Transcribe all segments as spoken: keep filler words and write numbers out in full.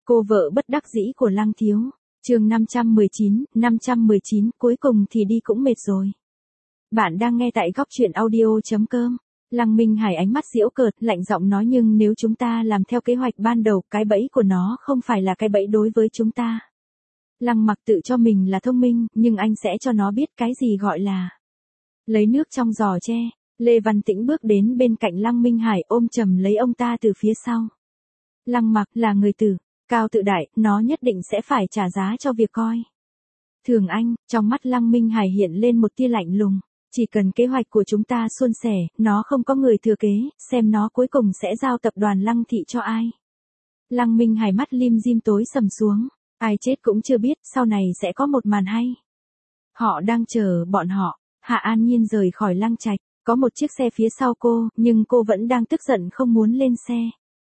Cô vợ bất đắc dĩ của Lăng Thiếu. Chương năm trăm mười chín, năm trăm mười chín, cuối cùng thì đi cũng mệt rồi. Bạn đang nghe tại góc truyện audio chấm com. Lăng Minh Hải ánh mắt giễu cợt, lạnh giọng nói, nhưng nếu chúng ta làm theo kế hoạch ban đầu, cái bẫy của nó không phải là cái bẫy đối với chúng ta. Lăng Mặc tự cho mình là thông minh, nhưng anh sẽ cho nó biết cái gì gọi là lấy nước trong giò tre. Lê Văn Tĩnh bước đến bên cạnh Lăng Minh Hải, ôm chầm lấy ông ta từ phía sau. Lăng Mặc là người tử, cao tự đại, nó nhất định sẽ phải trả giá cho việc coi thường anh. Trong mắt Lăng Minh Hải hiện lên một tia lạnh lùng. Chỉ cần kế hoạch của chúng ta suôn sẻ, nó không có người thừa kế, xem nó cuối cùng sẽ giao tập đoàn Lăng thị cho ai. Lăng Minh Hải mắt lim dim tối sầm xuống. Ai chết cũng chưa biết, sau này sẽ có một màn hay. Họ đang chờ bọn họ. Hạ An Nhiên rời khỏi Lăng Trạch, có một chiếc xe phía sau cô, nhưng cô vẫn đang tức giận không muốn lên xe.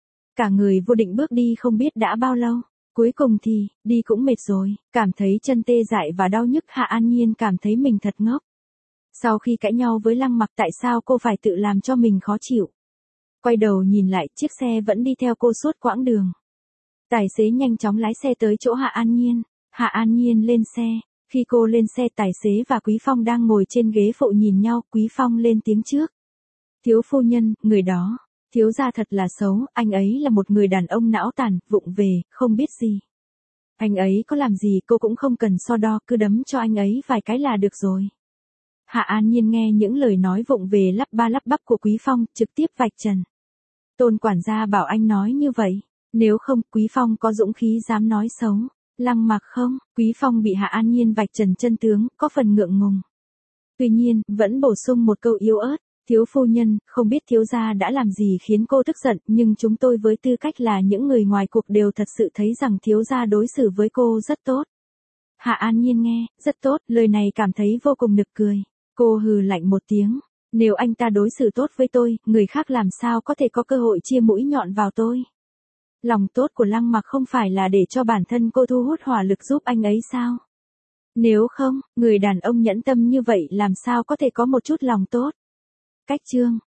Cả người vô định bước đi không biết đã bao lâu. Cuối cùng thì, đi cũng mệt rồi, cảm thấy chân tê dại và đau nhức. Hạ An Nhiên cảm thấy mình thật ngốc. Sau khi cãi nhau với Lăng Mặc, tại sao cô phải tự làm cho mình khó chịu? Quay đầu nhìn lại, chiếc xe vẫn đi theo cô suốt quãng đường. Tài xế nhanh chóng lái xe tới chỗ Hạ An Nhiên. Hạ An Nhiên lên xe. Khi cô lên xe, tài xế và Quý Phong đang ngồi trên ghế phụ nhìn nhau. Quý Phong lên tiếng trước. Thiếu phu nhân, người đó, thiếu gia thật là xấu, anh ấy là một người đàn ông não tàn, vụng về, không biết gì. Anh ấy có làm gì cô cũng không cần so đo, cứ đấm cho anh ấy vài cái là được rồi. Hạ An Nhiên nghe những lời nói vụng về lắp ba lắp bắp của Quý Phong, trực tiếp vạch trần. Tôn quản gia bảo anh nói như vậy, nếu không, Quý Phong có dũng khí dám nói xấu Lăng Mặc không? Quý Phong bị Hạ An Nhiên vạch trần chân tướng, có phần ngượng ngùng. Tuy nhiên, vẫn bổ sung một câu yếu ớt. Thiếu phu nhân, không biết thiếu gia đã làm gì khiến cô tức giận, nhưng chúng tôi với tư cách là những người ngoài cuộc đều thật sự thấy rằng thiếu gia đối xử với cô rất tốt. Hạ An Nhiên nghe, rất tốt, lời này cảm thấy vô cùng nực cười. Cô hừ lạnh một tiếng. Nếu anh ta đối xử tốt với tôi, người khác làm sao có thể có cơ hội chia mũi nhọn vào tôi? Lòng tốt của Lăng Mặc không phải là để cho bản thân cô thu hút hỏa lực giúp anh ấy sao? Nếu không, người đàn ông nhẫn tâm như vậy làm sao có thể có một chút lòng tốt? Cách chương